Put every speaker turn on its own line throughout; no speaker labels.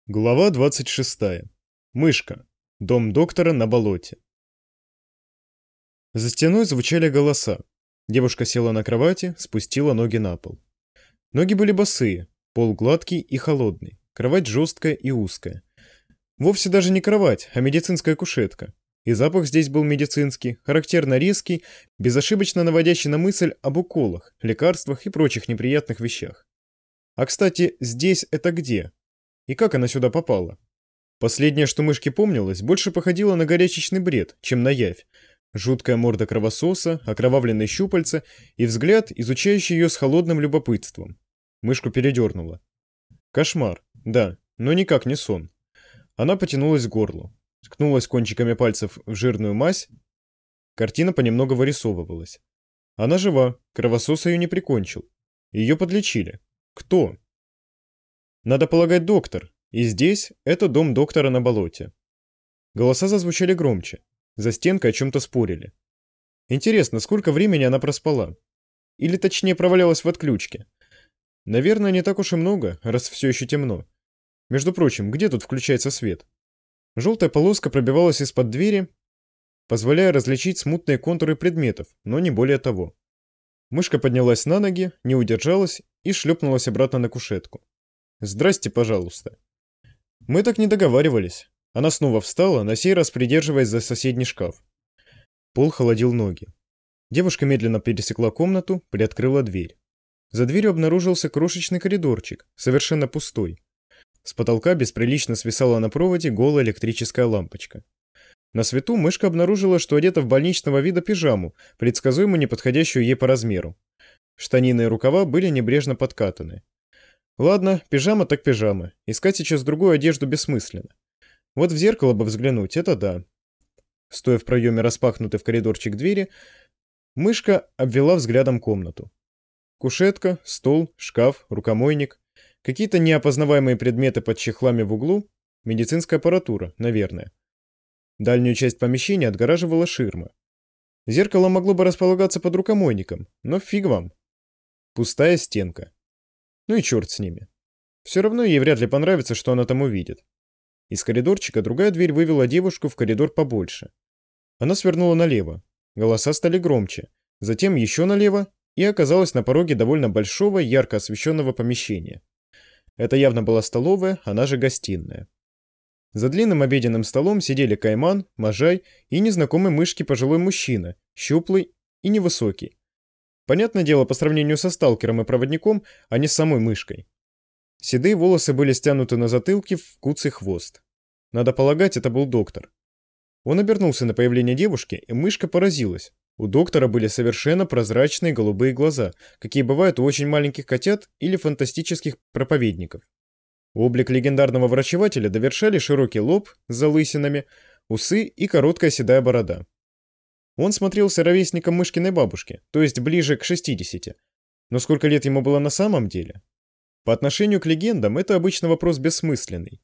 Глава 26. Мышка. Дом доктора на болоте. За стеной звучали голоса. Девушка села на кровати, спустила ноги на пол. Ноги были босые, пол гладкий и холодный, кровать жесткая и узкая. Вовсе даже не кровать, а медицинская кушетка. И запах здесь был медицинский, характерно резкий, безошибочно наводящий на мысль об уколах, лекарствах и прочих неприятных вещах. А кстати, здесь это где? И как она сюда попала? Последнее, что мышке помнилось, больше походило на горячечный бред, чем на явь. Жуткая морда кровососа, окровавленные щупальца и взгляд, изучающий ее с холодным любопытством. Мышку передернуло. Кошмар, да, но никак не сон. Она потянулась к горлу, ткнулась кончиками пальцев в жирную мазь. Картина понемногу вырисовывалась. Она жива, кровосос ее не прикончил. Ее подлечили. Кто? Надо полагать, доктор. И здесь это дом доктора на болоте. Голоса зазвучали громче. За стенкой о чем-то спорили. Интересно, сколько времени она проспала? Или точнее провалялась в отключке? Наверное, не так уж и много, раз все еще темно. Между прочим, где тут включается свет? Желтая полоска пробивалась из-под двери, позволяя различить смутные контуры предметов, но не более того. Мышка поднялась на ноги, не удержалась и шлепнулась обратно на кушетку. «Здрасте, пожалуйста». Мы так не договаривались. Она снова встала, на сей раз придерживаясь за соседний шкаф. Пол холодил ноги. Девушка медленно пересекла комнату, приоткрыла дверь. За дверью обнаружился крошечный коридорчик, совершенно пустой. С потолка бесприлично свисала на проводе голая электрическая лампочка. На свету мышка обнаружила, что одета в больничного вида пижаму, предсказуемо неподходящую ей по размеру. Штанины и рукава были небрежно подкатаны. Ладно, пижама так пижама. Искать сейчас другую одежду бессмысленно. Вот в зеркало бы взглянуть, это да. Стоя в проеме распахнутой в коридорчик двери, мышка обвела взглядом комнату. Кушетка, стол, шкаф, рукомойник, какие-то неопознаваемые предметы под чехлами в углу, медицинская аппаратура, наверное. Дальнюю часть помещения отгораживала ширма. Зеркало могло бы располагаться под рукомойником, но фиг вам. Пустая стенка. Ну и черт с ними. Все равно ей вряд ли понравится, что она там увидит. Из коридорчика другая дверь вывела девушку в коридор побольше. Она свернула налево. Голоса стали громче. Затем еще налево и оказалась на пороге довольно большого, ярко освещенного помещения. Это явно была столовая, она же гостиная. За длинным обеденным столом сидели Кайман, Можай и незнакомый мышке пожилой мужчина, щуплый и невысокий. Понятное дело, по сравнению со сталкером и проводником, а не с самой мышкой. Седые волосы были стянуты на затылке в куцый хвост. Надо полагать, это был доктор. Он обернулся на появление девушки, и мышка поразилась. У доктора были совершенно прозрачные голубые глаза, какие бывают у очень маленьких котят или фантастических проповедников. Облик легендарного врачевателя довершали широкий лоб с залысинами, усы и короткая седая борода. Он смотрелся ровесником мышкиной бабушки, то есть ближе к 60. Но сколько лет ему было на самом деле? По отношению к легендам, это обычно вопрос бессмысленный.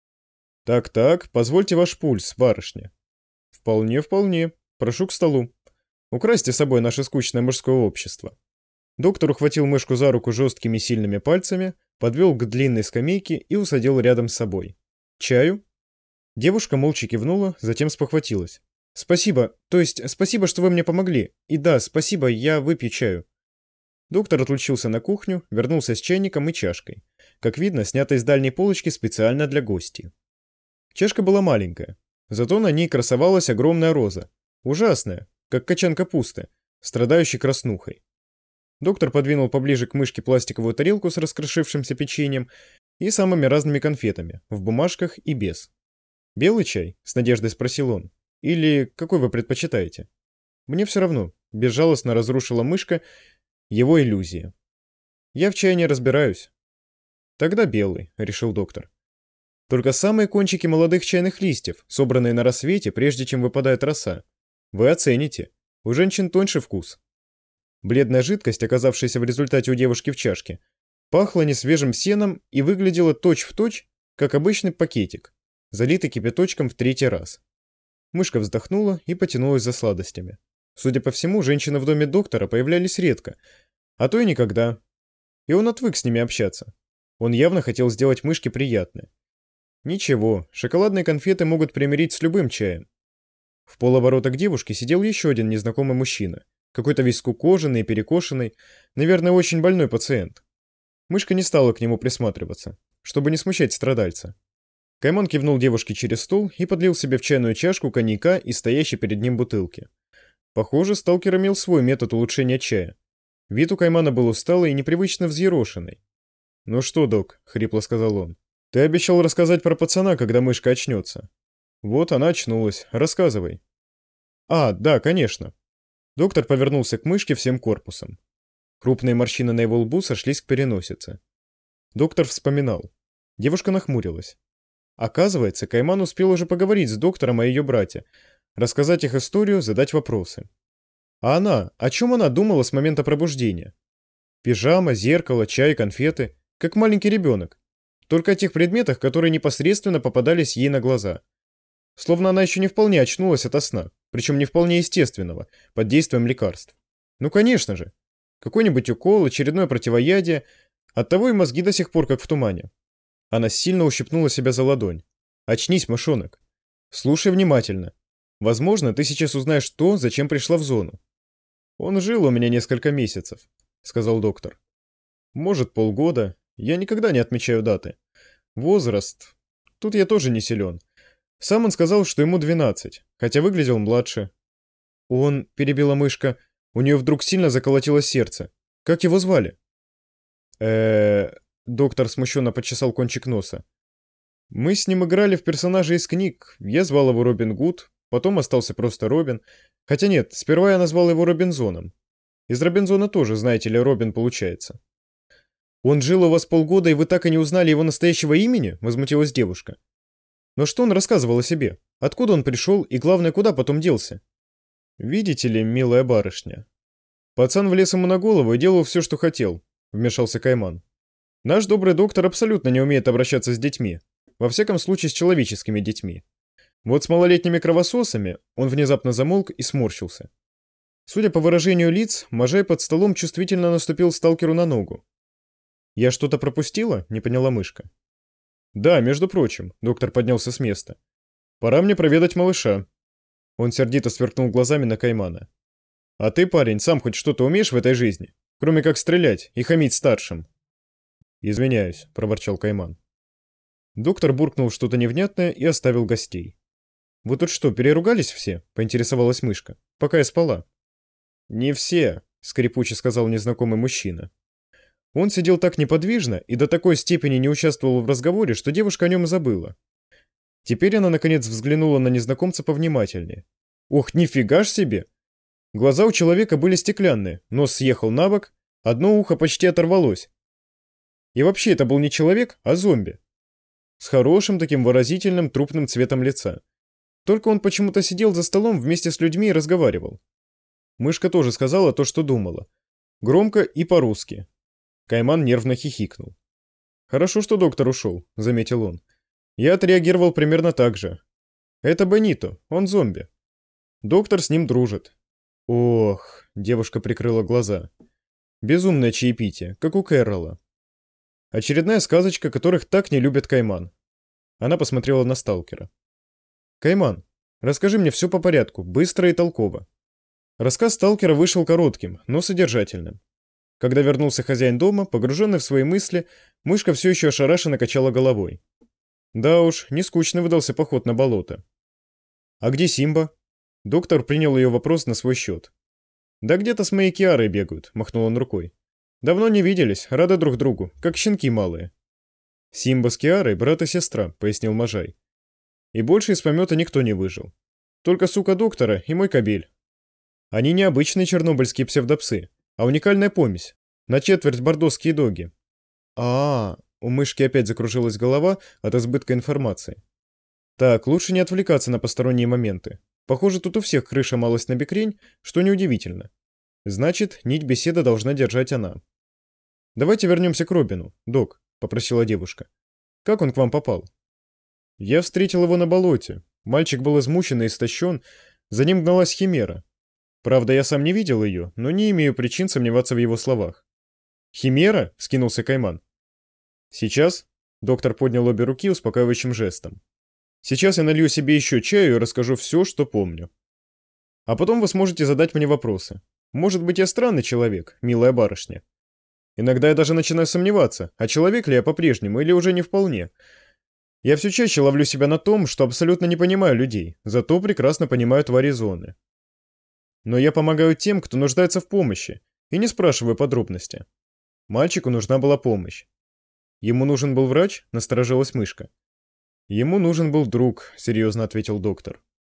«Так-так, позвольте ваш пульс, барышня». «Вполне. Прошу к столу. Украсьте собой наше скучное мужское общество». Доктор ухватил мышку за руку жесткими сильными пальцами, подвел к длинной скамейке и усадил рядом с собой. «Чаю?» Девушка молча кивнула, затем спохватилась. «Спасибо, то есть спасибо, что вы мне помогли. И да, спасибо, я выпью чаю». Доктор отлучился на кухню, вернулся с чайником и чашкой. Как видно, снятой с дальней полочки специально для гостей. Чашка была маленькая, зато на ней красовалась огромная роза. Ужасная, как качан капусты, страдающий краснухой. Доктор подвинул поближе к мышке пластиковую тарелку с раскрошившимся печеньем и самыми разными конфетами, в бумажках и без. «Белый чай?» — с надеждой спросил он. «Или какой вы предпочитаете?» «Мне все равно», — безжалостно разрушила мышка его иллюзии. «Я в чае не разбираюсь». «Тогда белый», — решил доктор. «Только самые кончики молодых чайных листьев, собранные на рассвете, прежде чем выпадает роса. Вы оцените. У женщин тоньше вкус». Бледная жидкость, оказавшаяся в результате у девушки в чашке, пахла несвежим сеном и выглядела точь-в-точь, как обычный пакетик, залитый кипяточком в 3-й раз. Мышка вздохнула и потянулась за сладостями. Судя по всему, женщины в доме доктора появлялись редко, а то и никогда. И он отвык с ними общаться. Он явно хотел сделать мышке приятное. Ничего, шоколадные конфеты могут примирить с любым чаем. В полоборота к девушке сидел еще один незнакомый мужчина. Какой-то весь скукоженный и перекошенный, наверное, очень больной пациент. Мышка не стала к нему присматриваться, чтобы не смущать страдальца. Кайман кивнул девушке через стол и подлил себе в чайную чашку коньяка из стоящей перед ним бутылки. Похоже, сталкер имел свой метод улучшения чая. Вид у Каймана был усталый и непривычно взъерошенный. «Ну что, док», — хрипло сказал он, — «ты обещал рассказать про пацана, когда мышка очнется». «Вот она очнулась. Рассказывай». «А, да, конечно». Доктор повернулся к мышке всем корпусом. Крупные морщины на его лбу сошлись к переносице. Доктор вспоминал. Девушка нахмурилась. Оказывается, Кайман успел уже поговорить с доктором о ее брате, рассказать их историю, задать вопросы. А она, о чем она думала с момента пробуждения? Пижама, зеркало, чай, конфеты, как маленький ребенок. Только о тех предметах, которые непосредственно попадались ей на глаза. Словно она еще не вполне очнулась ото сна, причем не вполне естественного, под действием лекарств. Ну конечно же. Какой-нибудь укол, очередное противоядие, оттого и мозги до сих пор как в тумане. Она сильно ущипнула себя за ладонь. «Очнись, мышонок. Слушай внимательно. Возможно, ты сейчас узнаешь то, зачем пришла в зону». «Он жил у меня несколько месяцев», — сказал доктор. «Может, полгода. Я никогда не отмечаю даты. Возраст. Тут я тоже не силен. Сам он сказал, что ему 12, хотя выглядел младше». «Он», — перебила мышка, у нее вдруг сильно заколотилось сердце. «Как его звали?» Доктор смущенно почесал кончик носа. «Мы с ним играли в персонажа из книг. Я звал его Робин Гуд, потом остался просто Робин. Хотя нет, сперва я назвал его Робинзоном. Из Робинзона тоже, знаете ли, Робин получается». «Он жил у вас полгода, и вы так и не узнали его настоящего имени?» — возмутилась девушка. «Но что он рассказывал о себе? Откуда он пришел и, главное, куда потом делся?» «Видите ли, милая барышня, пацан влез ему на голову и делал все, что хотел», — вмешался Кайман. «Наш добрый доктор абсолютно не умеет обращаться с детьми, во всяком случае с человеческими детьми. Вот с малолетними кровососами он внезапно замолк и сморщился. Судя по выражению лиц, Можай под столом чувствительно наступил сталкеру на ногу. «Я что-то пропустила?» — не поняла мышка. «Да, между прочим», — доктор поднялся с места. «Пора мне проведать малыша». Он сердито сверкнул глазами на Каймана. «А ты, парень, сам хоть что-то умеешь в этой жизни, кроме как стрелять и хамить старшим?» «Извиняюсь», — проворчал Кайман. Доктор буркнул что-то невнятное и оставил гостей. «Вы тут что, переругались все?» — поинтересовалась мышка. «Пока я спала». «Не все», — скрипуче сказал незнакомый мужчина. Он сидел так неподвижно и до такой степени не участвовал в разговоре, что девушка о нем и забыла. Теперь она, наконец, взглянула на незнакомца повнимательнее. «Ох, нифига ж себе!» Глаза у человека были стеклянные, нос съехал на бок, одно ухо почти оторвалось. И вообще это был не человек, а зомби. С хорошим таким выразительным трупным цветом лица. Только он почему-то сидел за столом вместе с людьми и разговаривал. Мышка тоже сказала то, что думала. Громко и по-русски. Кайман нервно хихикнул. «Хорошо, что доктор ушел», — заметил он. «Я отреагировал примерно так же. Это Бенито, он зомби. Доктор с ним дружит». «Ох», — девушка прикрыла глаза. «Безумное чаепитие, как у Кэрролла. Очередная сказочка, которых так не любит Кайман». Она посмотрела на сталкера. «Кайман, расскажи мне все по порядку, быстро и толково». Рассказ сталкера вышел коротким, но содержательным. Когда вернулся хозяин дома, погруженный в свои мысли, мышка все еще ошарашенно качала головой. Да уж, не скучно выдался поход на болото. «А где Симба?» Доктор принял ее вопрос на свой счет. «Да где-то с моей Киарой бегают», — махнул он рукой. «Давно не виделись, рады друг другу, как щенки малые». «Симба с Киарой — брат и сестра», — пояснил Можай. «И больше из помета никто не выжил. Только сука доктора и мой кобель. Они не обычные чернобыльские псевдопсы, а уникальная помесь, на четверть бордосские доги». У мышки опять закружилась голова от избытка информации. Так, лучше не отвлекаться на посторонние моменты. Похоже, тут у всех крыша малость набекрень, что неудивительно. Значит, нить беседы должна держать она. «Давайте вернемся к Робину, док», — попросила девушка. «Как он к вам попал?» «Я встретил его на болоте. Мальчик был измучен и истощен, за ним гналась химера. Правда, я сам не видел ее, но не имею причин сомневаться в его словах». «Химера?» — вскинулся Кайман. «Сейчас?» Доктор поднял обе руки успокаивающим жестом. Сейчас я налью себе еще чаю и расскажу все, что помню. А потом вы сможете задать мне вопросы. Может быть, я странный человек, милая барышня. Иногда я даже начинаю сомневаться, а человек ли я по-прежнему или уже не вполне. Я все чаще ловлю себя на том, что абсолютно не понимаю людей, зато прекрасно понимаю твари зоны. Но я помогаю тем, кто нуждается в помощи, и не спрашиваю подробности. Мальчику нужна была помощь. Ему нужен был врач, насторожилась мышка. Ему нужен был друг, серьезно ответил доктор.